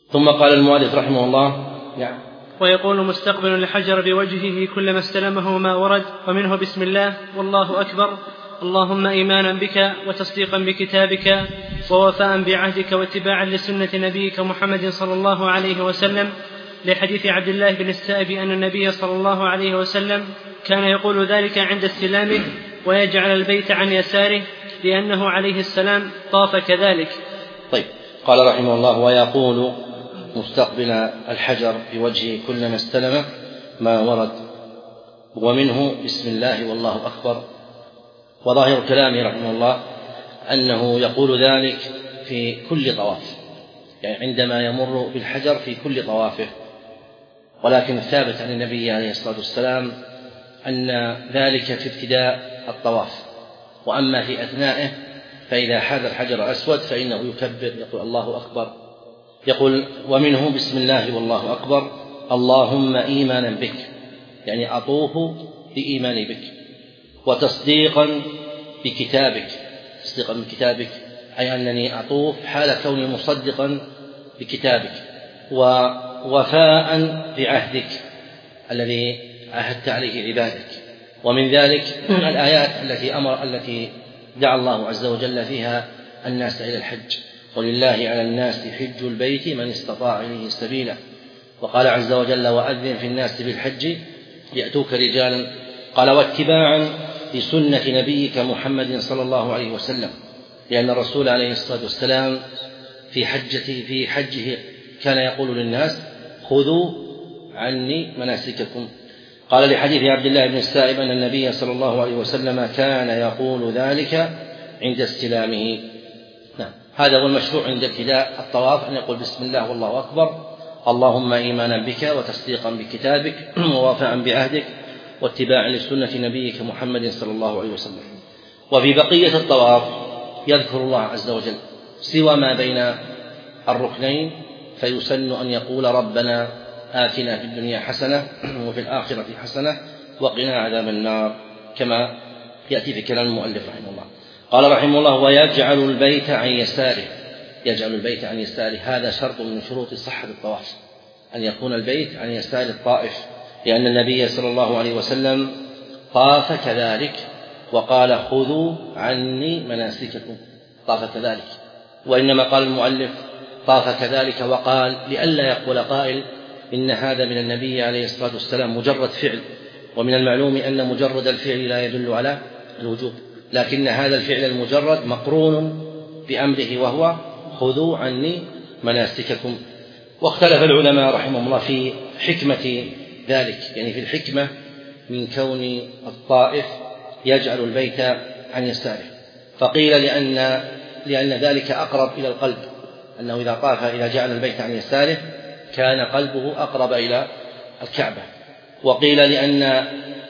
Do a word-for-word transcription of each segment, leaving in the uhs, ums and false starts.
ثم قال المؤلف رحمه الله: نعم. ويقول مستقبل الحجر بوجهه كلما استلمه ما ورد، ومنه بسم الله والله أكبر، اللهم إيمانا بك وتصديقا بكتابك ووفاء بعهدك واتباعا لسنة نبيك محمد صلى الله عليه وسلم، لحديث عبد الله بن السائب أن النبي صلى الله عليه وسلم كان يقول ذلك عند استلامه ويجعل البيت عن يساره، لأنه عليه السلام طاف كذلك. طيب. قال رحمه الله: ويقول مستقبل الحجر بوجهه كلما استلم ما ورد، ومنه بسم الله والله أكبر. وظاهر كلامه رحمه الله أنه يقول ذلك في كل طواف، يعني عندما يمر بالحجر في كل طوافه، ولكن الثابت عن النبي عليه الصلاة والسلام أن ذلك في ابتداء الطواف، وأما في أثنائه فإذا حاذ الحجر الأسود فإنه يكبر يقول الله أكبر. يقول: ومنه بسم الله والله أكبر، اللهم إيمانا بك، يعني أطوف بإيماني بك، وتصديقا بكتابك، تصديقا بكتابك أي أنني أطوف حال كوني مصدقا بكتابك، ووفاء بعهدك الذي عهدت عليه عبادك. ومن ذلك الآيات التي أمر التي دعا الله عز وجل فيها الناس إلى الحج: ولله على الناس حج البيت من استطاع إليه سبيلا. وقال عز وجل: وأذن في الناس بالحج يأتوك رجالا. قال: واتباعا لسنة نبيك محمد صلى الله عليه وسلم، لأن الرسول عليه الصلاة والسلام في حجته في حجه كان يقول للناس: خذوا عني مناسككم. قال لحديث عبد الله بن السائب أن النبي صلى الله عليه وسلم كان يقول ذلك عند استلامه. نعم. هذا هو المشروع عند ابتداء الطواف، أن يقول بسم الله والله أكبر، اللهم إيمانا بك وتصديقا بكتابك ووفاء بعهدك واتباعا لسنة نبيك محمد صلى الله عليه وسلم. وفي بقية الطواف يذكر الله عز وجل سوى ما بين الركنين، فيسن أن يقول: ربنا آتنا في الدنيا حسنة وفي الآخرة حسنة وقنا عذاب النار، كما يأتي في كلام المؤلف رحمه الله. قال رحمه الله: ويجعل البيت عن يساره. يجعل البيت عن يساره، هذا شرط من شروط صحة الطواف، أن يكون البيت عن يسار الطائف، لأن النبي صلى الله عليه وسلم طاف كذلك وقال: خذوا عني مناسككم، طاف كذلك. وإنما قال المؤلف طاف كذلك وقال لئلا يقول قائل إن هذا من النبي عليه الصلاة والسلام مجرد فعل، ومن المعلوم أن مجرد الفعل لا يدل على الوجوب، لكن هذا الفعل المجرد مقرون بأمره وهو: خذوا عني مناسككم. واختلف العلماء رحمهم الله في حكمة ذلك، يعني في الحكمة من كون الطائف يجعل البيت عن يساره. فقيل لأن, لأن ذلك أقرب إلى القلب، أنه إذا طاف إذا جعل البيت عن يساره كان قلبه أقرب إلى الكعبة. وقيل لأن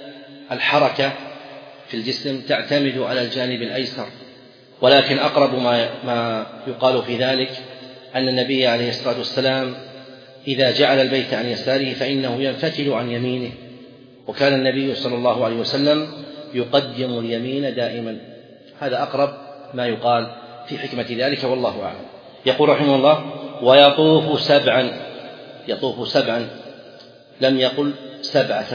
الحركة في الجسم تعتمد على الجانب الأيسر، ولكن أقرب ما, ما يقال في ذلك أن النبي عليه الصلاة والسلام إذا جعل البيت عن يساره فإنه ينفتل عن يمينه، وكان النبي صلى الله عليه وسلم يقدم اليمين دائما. هذا أقرب ما يقال في حكمة ذلك، والله أعلم. يقول رحمه الله: ويطوف سبعا. يطوف سبعا، لم يقل سبعة،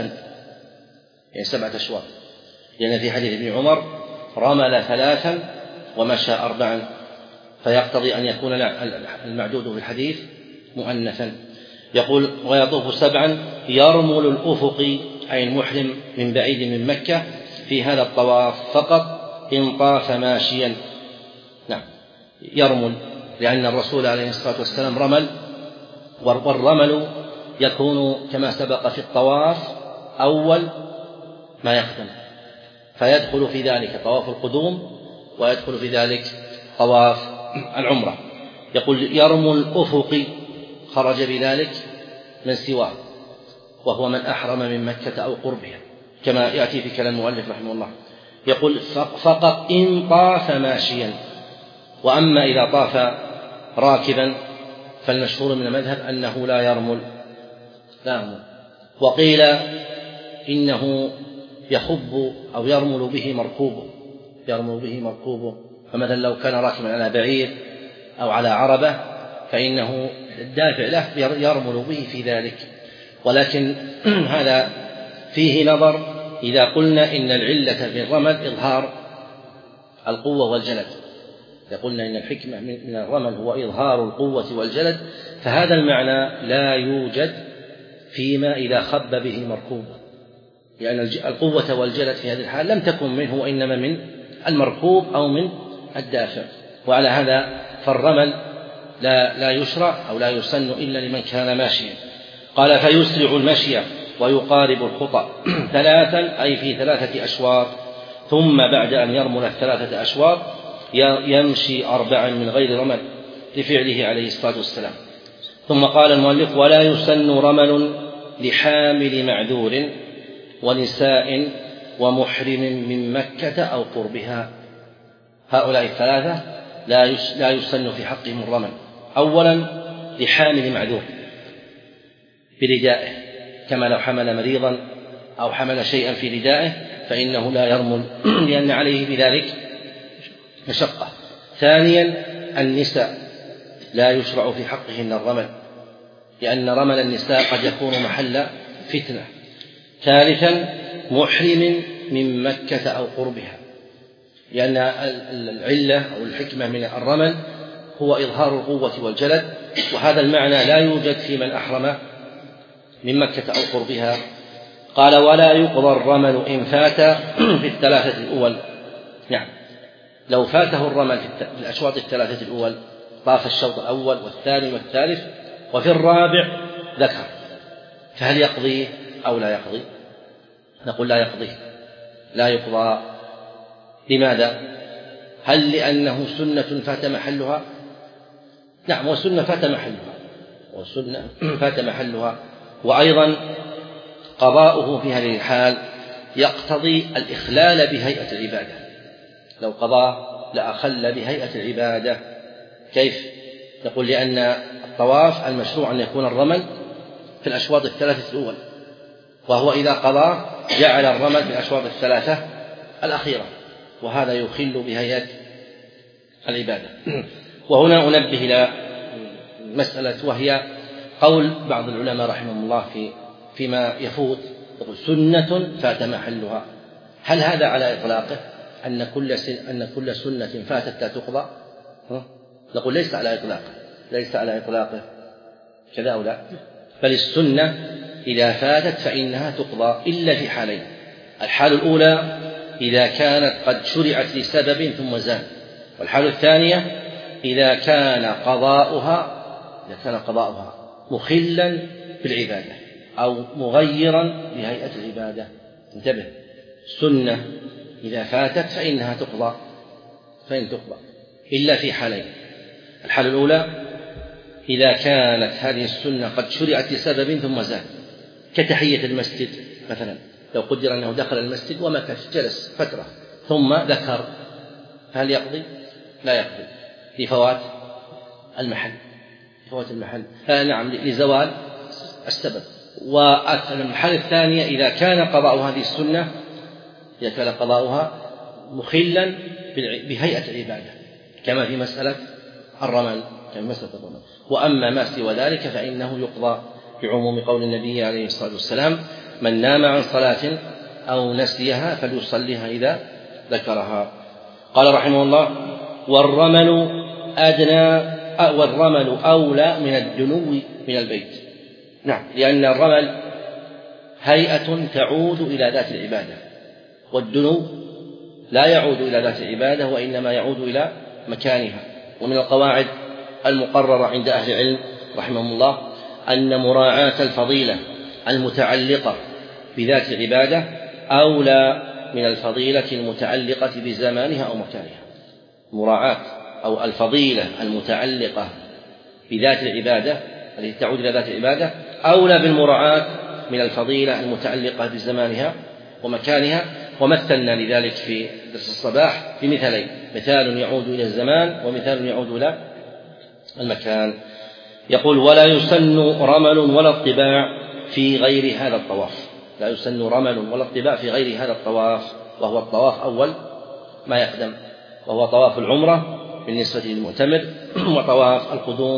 يعني سبعة أشواط، لأن في حديث ابن عمر رمل ثلاثا ومشى أربعا، فيقتضي أن يكون المعدود في الحديث مؤنثا. يقول: ويطوف سبعا يرمل الأفق، أي المحرم من بعيد من مكة، في هذا الطواف فقط إن طاف ماشيا. نعم، يرمل، لأن الرسول عليه الصلاة والسلام رمل، والرمل يكون كما سبق في الطواف أول ما يقدم، فيدخل في ذلك طواف القدوم ويدخل في ذلك طواف العمرة. يقول: يرمل الأفق، خرج بذلك من سواه، وهو من أحرم من مكة أو قربها، كما يأتي في كلام المؤلف رحمه الله. يقول: فقط إن طاف ماشيا. وأما إذا طاف راكبا فالمشهور من المذهب أنه لا يرمل لا يرمل. وقيل إنه يخب أو يرمل به مركوبه يرمل به مركوبه فمثلا لو كان راكبا على بعير أو على عربة فإنه الدافع له يرمل به في ذلك. ولكن هذا فيه نظر إذا قلنا إن العلة في الرمل إظهار القوة والجلد، إذا قلنا إن الحكمة من الرمل هو إظهار القوة والجلد، فهذا المعنى لا يوجد فيما إذا خب به المركوب، لأن يعني القوة والجلد في هذه الحال لم تكن منه وإنما من المركوب أو من الدافع. وعلى هذا فالرمل لا, لا يشرع أو لا يسن إلا لمن كان ماشيا. قال فيسرع المشي ويقارب الخطى ثلاثا أي في ثلاثة أشواط، ثم بعد أن يرمل الثلاثة أشواط يمشي أربعا من غير رمل لفعله عليه الصلاة والسلام. ثم قال المؤلف ولا يسن رمل لحامل معذور ونساء ومحرم من مكة أو قربها. هؤلاء الثلاثة لا يسن في حقهم الرمل. أولا لحامل معذور بردائه، كما لو حمل مريضا أو حمل شيئا في ردائه فإنه لا يرمل لأن عليه بذلك مشقة. ثانيا النساء لا يشرع في حقهن الرمل، لأن رمل النساء قد يكون محل فتنة. ثالثا محرم من مكة أو قربها، لأن العلة أو الحكمة من الرمل هو إظهار القوة والجلد، وهذا المعنى لا يوجد في من أحرم من مكة أو قربها. قال ولا يقضى الرمل إن فات في الثلاثة الأول. نعم، لو فاته الرمل في الأشواط الثلاثة الأول طاف الشوط الأول والثاني والثالث وفي الرابع ذكر، فهل يقضي أو لا يقضي؟ نقول لا يقضي، لا يقضى. لماذا؟ هل لأنه سنة فات محلها؟ نعم، وسنة فات محلها وسنة فات محلها وأيضا قضاؤه في هذه الحال يقتضي الإخلال بهيئة العبادة. لو قضى لأخل بهيئة العبادة. كيف؟ نقول لأن الطواف المشروع أن يكون الرمل في الأشواط الثلاثة الأول، وهو إذا قضى جعل الرمل في الأشواط الثلاثة الأخيرة، وهذا يخل بهيئة العبادة. وهنا أنبه إلى مسألة، وهي قول بعض العلماء رحمهم الله في فيما يفوت، يقول سنة فات محلها. هل هذا على إطلاقه أن كل أن كل سنة فاتت لا تقضى؟ نقول ليس على إطلاقه، ليس على إطلاقه كذا أو لا، بل السنة إذا فاتت فإنها تقضى إلا في حالين. الحال الأولى إذا كانت قد شرعت لسبب ثم زال، والحال الثانية إذا كان قضاؤها إذا كان قضاؤها مخلا بالعبادة أو مغيرا لهيئة العبادة. انتبه، السنة إذا فاتت فإنها تقضى فإن تقضى إلا في حالين. الحالة الأولى إذا كانت هذه السنة قد شرعت لسبب ثم زال، كتحية المسجد مثلا، لو قدر أنه دخل المسجد ومكث جلس فترة ثم ذكر، هل يقضي؟ لا يقضي لفوات المحل فوات المحل آه نعم لزوال السبب. والحالة الثانية إذا كان قضاء هذه السنة إذا كان قضاؤها مخلا بهيئة العبادة، كما في مسألة الرمل كما مسألة الرمل. وأما ما سوى ذلك فإنه يقضى بعموم قول النبي عليه الصلاة والسلام: من نام عن صلاة أو نسيها فليصليها إذا ذكرها. قال رحمه الله: والرمل أدنى والرمل أولى من الدنو من البيت. نعم، لأن الرمل هيئة تعود إلى ذات العبادة، والدنو لا يعود إلى ذات العبادة وإنما يعود إلى مكانها. ومن القواعد المقررة عند أهل العلم رحمهم الله أن مراعاة الفضيلة المتعلقة بذات العبادة أولى من الفضيلة المتعلقة بزمانها أو مكانها. مراعاة أو الفضيلة المتعلقة بذات العبادة التي تعود إلى ذات العبادة أولى بالمراعاة من الفضيلة المتعلقة بزمانها ومكانها. ومثلنا لذلك في درس الصباح بمثالين: مثال يعود إلى الزمان ومثال يعود إلى المكان. يقول: ولا يسن رمل ولا اطباع في غير هذا الطواف. لا يسن رمل ولا اطباع في غير هذا الطواف، وهو الطواف أول ما يقدم، وهو طواف العمرة بالنسبة للمعتمر، وطواف القدوم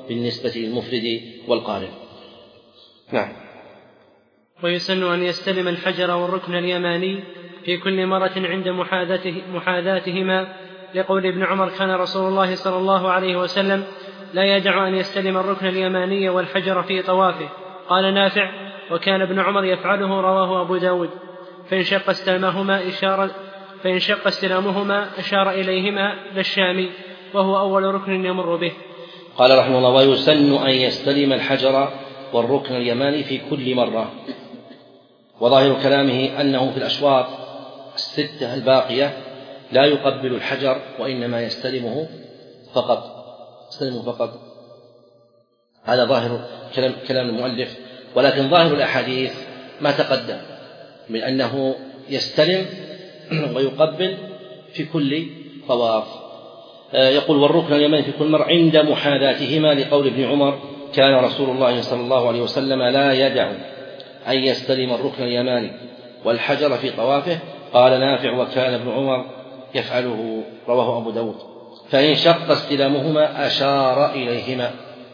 بالنسبة للمفرد والقارن. نعم. ويسن أن يستلم الحجر والركن اليماني في كل مرة عند محاذاته محاذاتهما، لقول ابن عمر: كان رسول الله صلى الله عليه وسلم لا يدع أن يستلم الركن اليماني والحجر في طوافه. قال نافع: وكان ابن عمر يفعله، رواه أبو داود. فإن شق استلامهما إشارة فإن شق استلامهما أشار إليهما للشامي، وهو أول ركن يمر به. قال رحمه الله: ويسن أن يستلم الحجر والركن اليماني في كل مرة. وظاهر كلامه أنه في الأشواط الستة الباقية لا يقبل الحجر، وإنما يستلمه فقط يستلمه فقط هذا ظاهر كلام, كلام المؤلف. ولكن ظاهر الأحاديث ما تقدم من أنه يستلم ويقبل في كل طواف. يقول: والركن اليماني في كل مرة عند محاذاتهما، لقول ابن عمر: كان رسول الله صلى الله عليه وسلم لا يدع أن يستلم الركن اليماني والحجر في طوافه. قال نافع: وكان ابن عمر يفعله، رواه أبو داود. فإن شق استلامهما أشار إليهما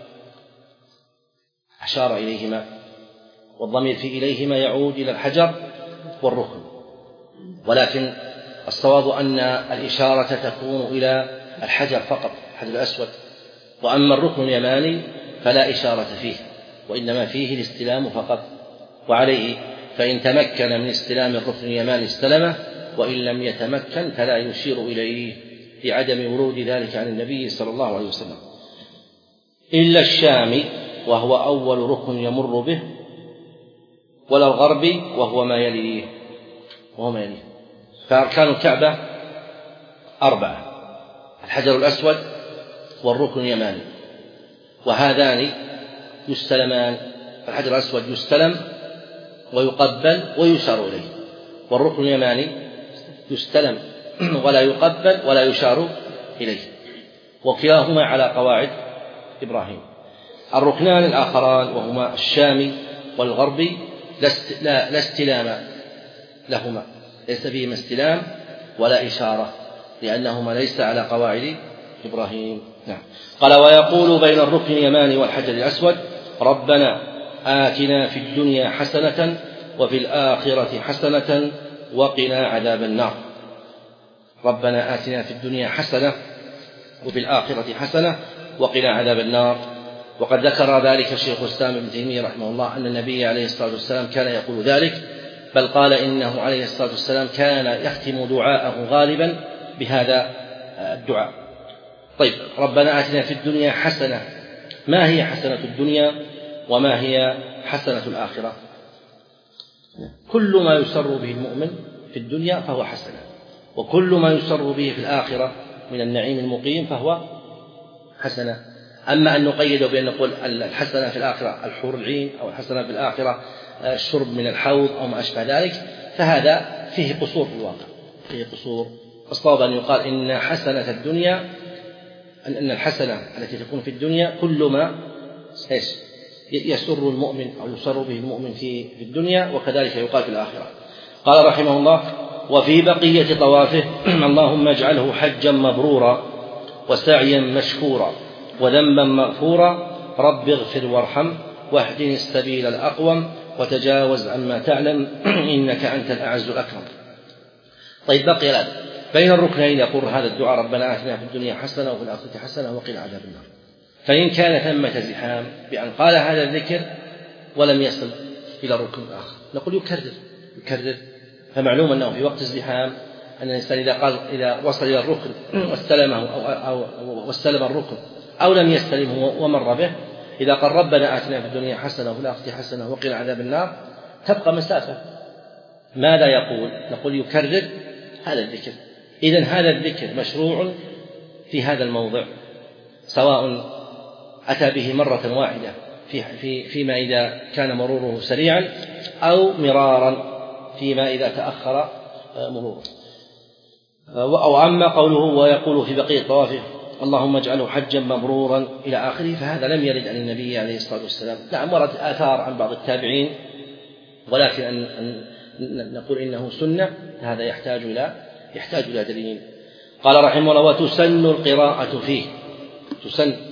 أشار إليهما والضمير في إليهما يعود إلى الحجر والركن، ولكن الصواب أن الإشارة تكون إلى الحجر فقط، الحجر الأسود. وأما الركن اليماني فلا إشارة فيه، وإنما فيه الاستلام فقط. وعليه فإن تمكن من استلام الركن اليماني استلمه، وإن لم يتمكن فلا يشير إليه، لعدم ورود ذلك عن النبي صلى الله عليه وسلم، إلا الشامي وهو أول ركن يمر به، ولا الغربي وهو ما يليه وهو ما يليه فأركان الكعبة أربعة: الحجر الأسود والركن اليماني، وهذان يستلمان. الحجر الأسود يستلم ويقبل ويشار إليه، والركن اليماني يستلم ولا يقبل ولا يشار إليه، وكلاهما على قواعد إبراهيم. الركنان الآخران وهما الشامي والغربي لا استلام لهما، ليس فيهما استلام ولا إشارة، لأنهما ليس على قواعد إبراهيم. نعم. قال: ويقول بين الركن اليماني والحجر الأسود: ربنا آتنا في الدنيا حسنة وفي الآخرة حسنة وقنا عذاب النار. ربنا آتنا في الدنيا حسنة وفي الآخرة حسنة وقنا عذاب النار. وقد ذكر ذلك شيخ الإسلام ابن تيمية رحمه الله أن النبي عليه الصلاة والسلام كان يقول ذلك، بل قال إنه عليه الصلاة والسلام كان يختم دعاءه غالبا بهذا الدعاء. طيب، ربنا آتنا في الدنيا حسنة، ما هي حسنة الدنيا وما هي حسنة الآخرة؟ كل ما يسر به المؤمن في الدنيا فهو حسنة، وكل ما يسر به في الآخرة من النعيم المقيم فهو حسنة. أما أن نقيد بأن نقول الحسنة في الآخرة الحور العين، أو الحسنة في الآخرة الشرب من الحوض أو ما أشبه ذلك، فهذا فيه قصور في الواقع، فيه قصور. الصواب أن يقال إن حسنة الدنيا، أن الحسنة التي تكون في الدنيا كل ما يسر المؤمن أو يسر به المؤمن في الدنيا، وكذلك يقال في الآخرة. قال رحمه الله: وفي بقية طوافه: اللهم اجعله حجا مبرورا وسعيا مشكورا وذنبا مغفورا، رب اغفر وارحم واهدني السبيل الأقوم وتجاوز عما تعلم إنك أنت الأعز الأكرم. طيب، بقي الآن بين الركنين يقول هذا الدعاء: ربنا آتنا في الدنيا حسنة وفي الآخرة حسنة وقنا عذاب النار. فإن كان ثمة زحام بأن قال هذا الذكر ولم يصل إلى الركن الآخر، نقول يكرر يكرر فمعلوم أنه في وقت الزحام أن الإنسان إذا قال إذا وصل إلى الركن واستلمه أو, أو واستلم الركن أو لم يستلمه ومر به، إذا قال ربنا آتنا في الدنيا حسنة وفي الآخرة حسنة وقنا عذاب النار، تبقى مسافة. ماذا يقول؟ نقول يكرر هذا الذكر. إذن هذا الذكر مشروع في هذا الموضع، سواء أتى به مرة واحدة في في فيما إذا كان مروره سريعا، أو مرارا فيما إذا تأخر مروره. أو أما قوله ويقول في بقية طوافه: اللهم اجعله حجا مبرورا إلى آخره، فهذا لم يرد عن النبي عليه الصلاة والسلام. نعم، ورد آثار عن بعض التابعين، ولكن أن نقول إنه سنة هذا يحتاج إلى يحتاج إلى دليل. قال رحمه الله: وتسن القراءة فيه، تسن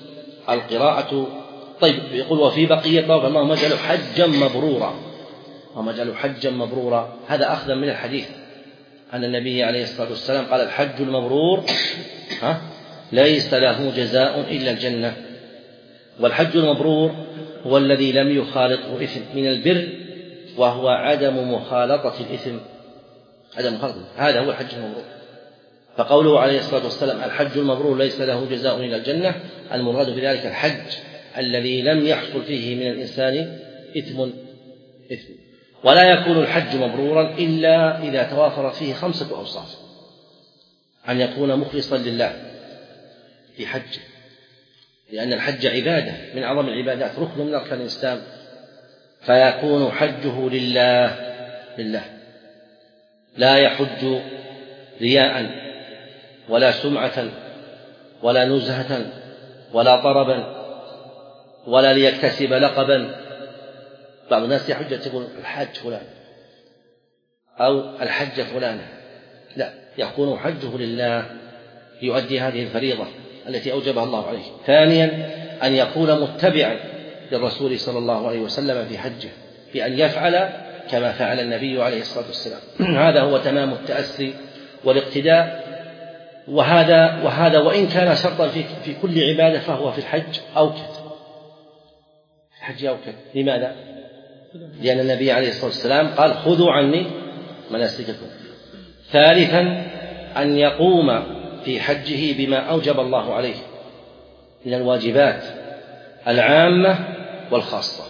القراءة. طيب يقول وفي بقية طواف اللهم اجعله حجا مبرورا، اللهم اجعله حجا مبرورا، هذا أخذا من الحديث أن النبي عليه الصلاة والسلام قال الحج المبرور ها ليس له جزاء إلا الجنة. والحج المبرور هو الذي لم يخالطه إثم من البر، وهو عدم مخالطة الإثم، عدم مخالطة، هذا هو الحج المبرور. فقوله عليه الصلاة والسلام الحج المبرور ليس له جزاء إلا الجنة، المراد بذلك الحج الذي لم يحصل فيه من الإنسان إثم إثم ولا يكون الحج مبرورا إلا إذا توافرت فيه خمسة أوصاف: أن يكون مخلصا لله في حجه، لأن الحج عبادة من أعظم العبادات، ركن من أركان الإسلام، فيكون حجه لله لله لا يحج رياء ولا سمعة ولا نزهة ولا طربا ولا ليكتسب لقبا. بعض الناس يحج تقول الحج فلان أو الحج فلانة، لا، يكون حجه لله يؤدي هذه الفريضة التي أوجبها الله عليه. ثانيا أن يكون متبعا للرسول صلى الله عليه وسلم في حجه، بأن يفعل كما فعل النبي عليه الصلاة والسلام، هذا هو تمام التأسي والاقتداء. وهذا وهذا وإن كان شرطا في في كل عبادة فهو في الحج أوكد، الحج أوكد. لماذا؟ لأن النبي عليه الصلاة والسلام قال خذوا عني مناسككم. ثالثا أن يقوم في حجه بما أوجب الله عليه من الواجبات العامة والخاصة.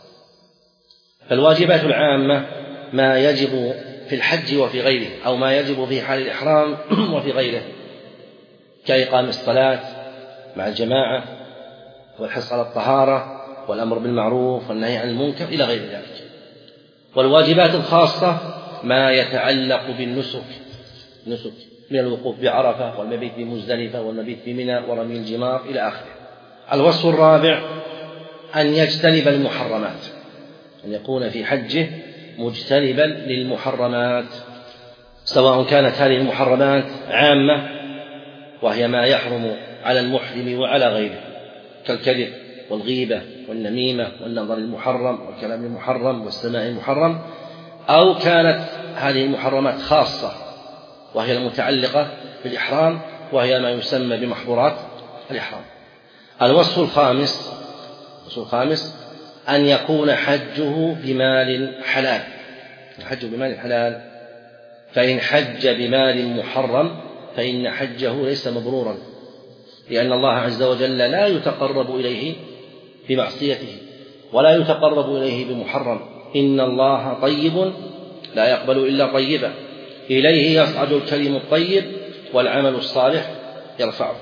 فالواجبات العامة ما يجب في الحج وفي غيره، أو ما يجب في حال الإحرام وفي غيره، كإقام الصلاة مع الجماعة والحرص على الطهارة والأمر بالمعروف والنهي عن المنكر إلى غير ذلك. والواجبات الخاصة ما يتعلق بالنسك، نسك من الوقوف بعرفة والمبيت بمزدلفة والمبيت بمنى ورمي الجمار إلى آخره. الوصف الرابع أن يجتنب المحرمات، أن يكون في حجه مجتنبا للمحرمات، سواء كانت هذه المحرمات عامة وهي ما يحرم على المحرم وعلى غيره كالكذب والغيبة والنميمة والنظر المحرم والكلام المحرم والسماع المحرم، أو كانت هذه المحرمات خاصة وهي المتعلقة بالإحرام وهي ما يسمى بمحظورات الإحرام. الوصف الخامس الوصف الخامس أن يكون حجه بمال حلال، الحج بمال حلال، فإن حج بمال محرم فإن حجه ليس مبرورا، لأن الله عز وجل لا يتقرب إليه بمعصيته ولا يتقرب إليه بمحرم. إن الله طيب لا يقبل إلا طيبا، إليه يصعد الكلم الطيب والعمل الصالح يرفعه.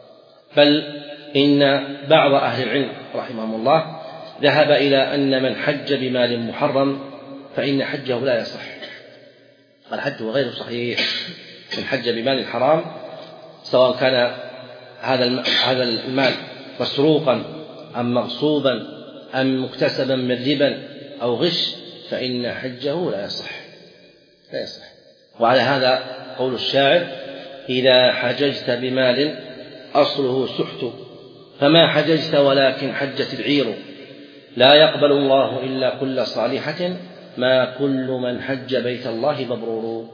بل إن بعض أهل العلم رحمهم الله ذهب إلى أن من حج بمال محرم فإن حجه لا يصح، الحج غير صحيح. من حج بمال حرام سواء كان هذا هذا المال مسروقا أم مغصوبا أم مكتسبا من ربا أو غش فإن حجه لا يصح لا يصح. وعلى هذا قول الشاعر: إذا حججت بمال أصله سحت فما حججت ولكن حجت العير، لا يقبل الله إلا كل صالحة ما كل من حج بيت الله مبرور.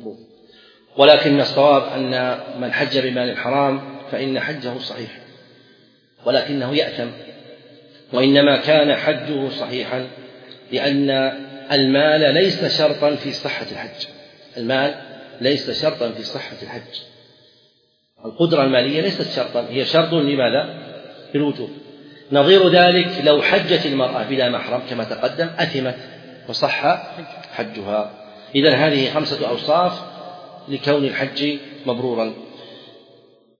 ولكن الصواب أن من حج بمال حرام فإن حجه صحيح ولكنه يأثم، وإنما كان حجه صحيحا لأن المال ليس شرطا في صحة الحج، المال ليس شرطا في صحة الحج، القدرة المالية ليست شرطا، هي شرط لماذا؟ للوجوب. نظير ذلك لو حجت المرأة بلا محرم كما تقدم أثمت وصح حجها. إذن هذه خمسة أوصاف لكون الحج مبرورا.